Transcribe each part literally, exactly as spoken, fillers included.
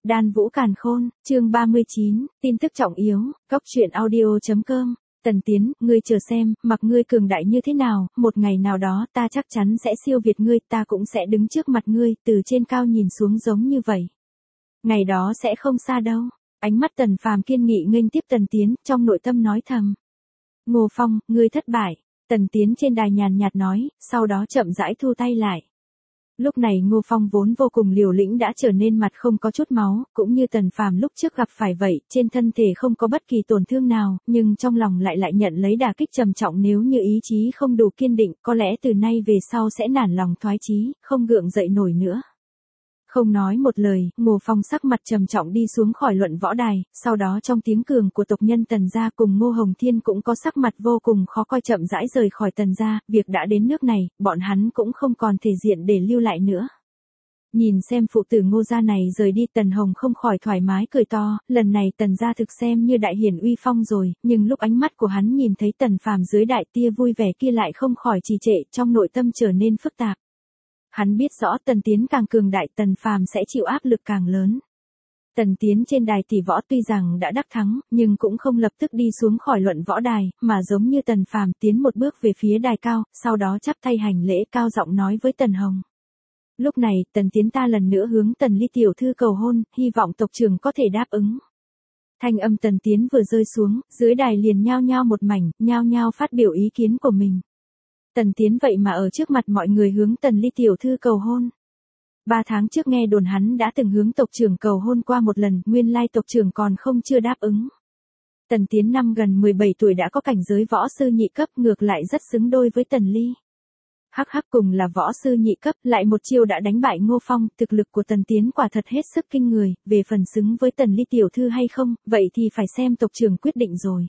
Đan Vũ Càn Khôn, chương ba mươi chín, tin tức trọng yếu, góc truyện audio chấm com. Tần Tiến, ngươi chờ xem, mặc ngươi cường đại như thế nào, một ngày nào đó ta chắc chắn sẽ siêu việt ngươi, ta cũng sẽ đứng trước mặt ngươi, từ trên cao nhìn xuống giống như vậy. Ngày đó sẽ không xa đâu. Ánh mắt Tần Phàm kiên nghị nghênh tiếp Tần Tiến, trong nội tâm nói thầm. Ngô Phong, ngươi thất bại. Tần Tiến trên đài nhàn nhạt nói, sau đó chậm rãi thu tay lại. Lúc này Ngô Phong vốn vô cùng liều lĩnh đã trở nên mặt không có chút máu, cũng như Tần Phàm lúc trước gặp phải vậy, trên thân thể không có bất kỳ tổn thương nào, nhưng trong lòng lại lại nhận lấy đả kích trầm trọng, nếu như ý chí không đủ kiên định, có lẽ từ nay về sau sẽ nản lòng thoái chí, không gượng dậy nổi nữa. Không nói một lời, Ngô Phong sắc mặt trầm trọng đi xuống khỏi luận võ đài, sau đó trong tiếng cường của tộc nhân Tần gia cùng Ngô Hồng Thiên cũng có sắc mặt vô cùng khó coi chậm rãi rời khỏi Tần gia, việc đã đến nước này, bọn hắn cũng không còn thể diện để lưu lại nữa. Nhìn xem phụ tử Ngô gia này rời đi, Tần Hồng không khỏi thoải mái cười to, lần này Tần gia thực xem như đại hiển uy phong rồi, nhưng lúc ánh mắt của hắn nhìn thấy Tần Phàm dưới đại tia vui vẻ kia lại không khỏi trì trệ, trong nội tâm trở nên phức tạp. Hắn biết rõ Tần Tiến càng cường đại, Tần Phàm sẽ chịu áp lực càng lớn. Tần Tiến trên đài tỷ võ tuy rằng đã đắc thắng, nhưng cũng không lập tức đi xuống khỏi luận võ đài, mà giống như Tần Phàm tiến một bước về phía đài cao, sau đó chắp tay hành lễ cao giọng nói với Tần Hồng. Lúc này, Tần Tiến ta lần nữa hướng Tần Ly tiểu thư cầu hôn, hy vọng tộc trưởng có thể đáp ứng. Thanh âm Tần Tiến vừa rơi xuống, dưới đài liền nhao nhao một mảnh, nhao nhao phát biểu ý kiến của mình. Tần Tiến vậy mà ở trước mặt mọi người hướng Tần Ly tiểu thư cầu hôn. Ba tháng trước nghe đồn hắn đã từng hướng tộc trưởng cầu hôn qua một lần, nguyên lai tộc trưởng còn không chưa đáp ứng. Tần Tiến năm gần mười bảy tuổi đã có cảnh giới võ sư nhị cấp, ngược lại rất xứng đôi với Tần Ly. Hắc hắc, cùng là võ sư nhị cấp, lại một chiêu đã đánh bại Ngô Phong, thực lực của Tần Tiến quả thật hết sức kinh người, về phần xứng với Tần Ly tiểu thư hay không, vậy thì phải xem tộc trưởng quyết định rồi.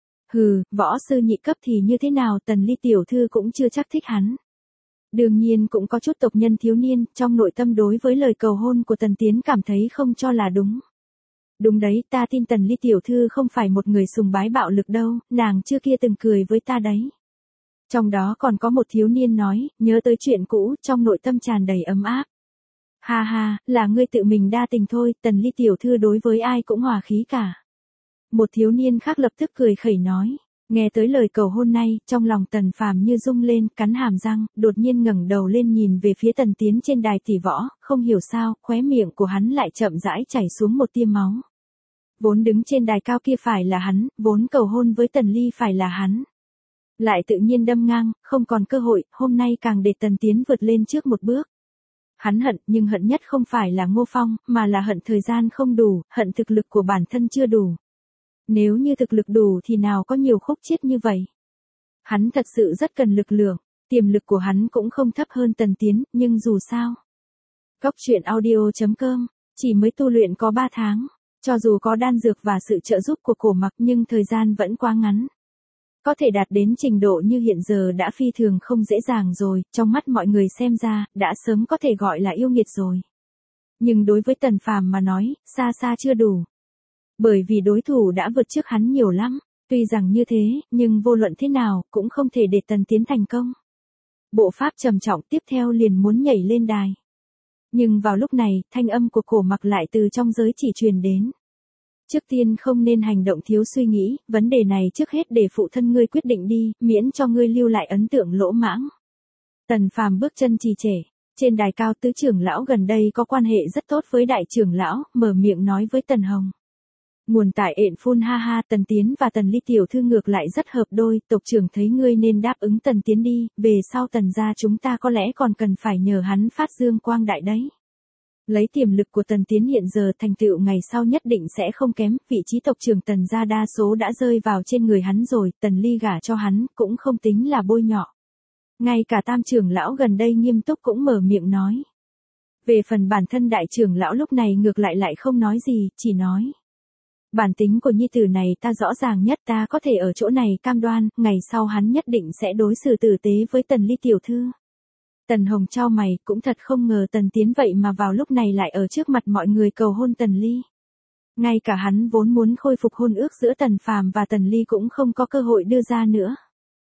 Hừ, võ sư nhị cấp thì như thế nào, Tần Ly tiểu thư cũng chưa chắc thích hắn. Đương nhiên cũng có chút tộc nhân thiếu niên, trong nội tâm đối với lời cầu hôn của Tần Tiến cảm thấy không cho là đúng. Đúng đấy, ta tin Tần Ly tiểu thư không phải một người sùng bái bạo lực đâu, nàng chưa kia từng cười với ta đấy. Trong đó còn có một thiếu niên nói, nhớ tới chuyện cũ, trong nội tâm tràn đầy ấm áp. Ha ha, là ngươi tự mình đa tình thôi, Tần Ly tiểu thư đối với ai cũng hòa khí cả. Một thiếu niên khác lập tức cười khẩy nói, nghe tới lời cầu hôn này, trong lòng Tần Phàm như rung lên, cắn hàm răng, đột nhiên ngẩng đầu lên nhìn về phía Tần Tiến trên đài tỷ võ, không hiểu sao, khóe miệng của hắn lại chậm rãi chảy xuống một tia máu. Vốn đứng trên đài cao kia phải là hắn, vốn cầu hôn với Tần Ly phải là hắn. Lại tự nhiên đâm ngang, không còn cơ hội, hôm nay càng để Tần Tiến vượt lên trước một bước. Hắn hận, nhưng hận nhất không phải là Ngô Phong, mà là hận thời gian không đủ, hận thực lực của bản thân chưa đủ. Nếu như thực lực đủ thì nào có nhiều khúc chiết như vậy. Hắn thật sự rất cần lực lượng, tiềm lực của hắn cũng không thấp hơn Tần Tiến, nhưng dù sao. Góc truyện audio chấm com, chỉ mới tu luyện có ba tháng, cho dù có đan dược và sự trợ giúp của Cổ Mặc nhưng thời gian vẫn quá ngắn. Có thể đạt đến trình độ như hiện giờ đã phi thường không dễ dàng rồi, trong mắt mọi người xem ra, đã sớm có thể gọi là yêu nghiệt rồi. Nhưng đối với Tần Phàm mà nói, xa xa chưa đủ. Bởi vì đối thủ đã vượt trước hắn nhiều lắm, tuy rằng như thế, nhưng vô luận thế nào, cũng không thể để Tần Tiến thành công. Bộ pháp trầm trọng tiếp theo liền muốn nhảy lên đài. Nhưng vào lúc này, thanh âm của Cổ Mặc lại từ trong giới chỉ truyền đến. Trước tiên không nên hành động thiếu suy nghĩ, vấn đề này trước hết để phụ thân ngươi quyết định đi, miễn cho ngươi lưu lại ấn tượng lỗ mãng. Tần Phàm bước chân trì trệ, trên đài cao tứ trưởng lão gần đây có quan hệ rất tốt với đại trưởng lão, mở miệng nói với Tần Hồng. Nguồn tại ện phun ha ha, Tần Tiến và Tần Ly tiểu thư ngược lại rất hợp đôi, tộc trưởng thấy ngươi nên đáp ứng Tần Tiến đi, về sau Tần gia chúng ta có lẽ còn cần phải nhờ hắn phát dương quang đại đấy. Lấy tiềm lực của Tần Tiến hiện giờ, thành tựu ngày sau nhất định sẽ không kém, vị trí tộc trưởng Tần gia đa số đã rơi vào trên người hắn rồi, Tần Ly gả cho hắn cũng không tính là bôi nhọ. Ngay cả tam trưởng lão gần đây nghiêm túc cũng mở miệng nói. Về phần bản thân đại trưởng lão lúc này ngược lại lại không nói gì, chỉ nói. Bản tính của nhi tử này ta rõ ràng nhất, ta có thể ở chỗ này cam đoan, ngày sau hắn nhất định sẽ đối xử tử tế với Tần Ly tiểu thư. Tần Hồng chau mày, cũng thật không ngờ Tần Tiến vậy mà vào lúc này lại ở trước mặt mọi người cầu hôn Tần Ly. Ngay cả hắn vốn muốn khôi phục hôn ước giữa Tần Phàm và Tần Ly cũng không có cơ hội đưa ra nữa.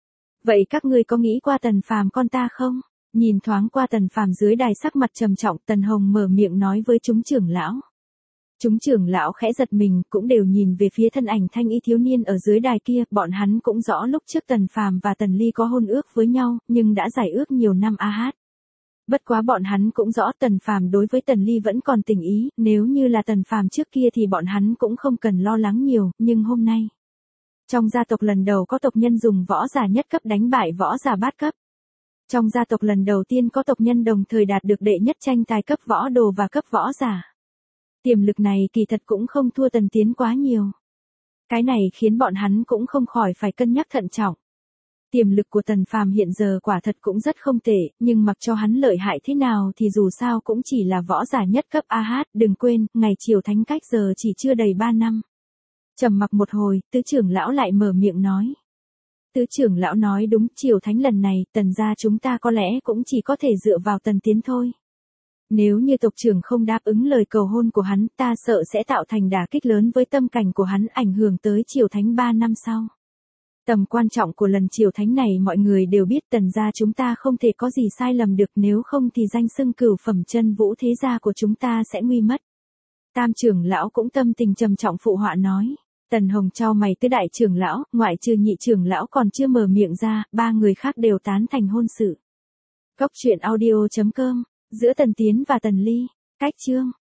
Vậy các ngươi có nghĩ qua Tần Phàm con ta không? Nhìn thoáng qua Tần Phàm dưới đài sắc mặt trầm trọng, Tần Hồng mở miệng nói với chúng trưởng lão. Chúng trưởng lão khẽ giật mình, cũng đều nhìn về phía thân ảnh thanh y thiếu niên ở dưới đài kia, bọn hắn cũng rõ lúc trước Tần Phàm và Tần Ly có hôn ước với nhau, nhưng đã giải ước nhiều năm a hát. Bất quá bọn hắn cũng rõ Tần Phàm đối với Tần Ly vẫn còn tình ý, nếu như là Tần Phàm trước kia thì bọn hắn cũng không cần lo lắng nhiều, nhưng hôm nay, trong gia tộc lần đầu có tộc nhân dùng võ giả nhất cấp đánh bại võ giả bát cấp. Trong gia tộc lần đầu tiên có tộc nhân đồng thời đạt được đệ nhất tranh tài cấp võ đồ và cấp võ giả. Tiềm lực này kỳ thật cũng không thua Tần Tiến quá nhiều. Cái này khiến bọn hắn cũng không khỏi phải cân nhắc thận trọng. Tiềm lực của Tần Phàm hiện giờ quả thật cũng rất không tệ, nhưng mặc cho hắn lợi hại thế nào thì dù sao cũng chỉ là võ giả nhất cấp a hát, đừng quên, ngày triều thánh cách giờ chỉ chưa đầy ba năm. Trầm mặc một hồi, tứ trưởng lão lại mở miệng nói. Tứ trưởng lão nói đúng, triều thánh lần này, Tần gia chúng ta có lẽ cũng chỉ có thể dựa vào Tần Tiến thôi. Nếu như tộc trưởng không đáp ứng lời cầu hôn của hắn, ta sợ sẽ tạo thành đả kích lớn với tâm cảnh của hắn, ảnh hưởng tới triều thánh ba năm sau. Tầm quan trọng của lần triều thánh này mọi người đều biết, Tần gia chúng ta không thể có gì sai lầm được, nếu không thì danh xưng cửu phẩm chân vũ thế gia của chúng ta sẽ nguy mất. Tam trưởng lão cũng tâm tình trầm trọng phụ họa nói. Tần Hồng chau mày, tứ đại trưởng lão, ngoại trừ nhị trưởng lão còn chưa mở miệng ra, ba người khác đều tán thành hôn sự. Cốc truyện audio chấm com, giữa Tần Tiến và Tần Ly, cách chương.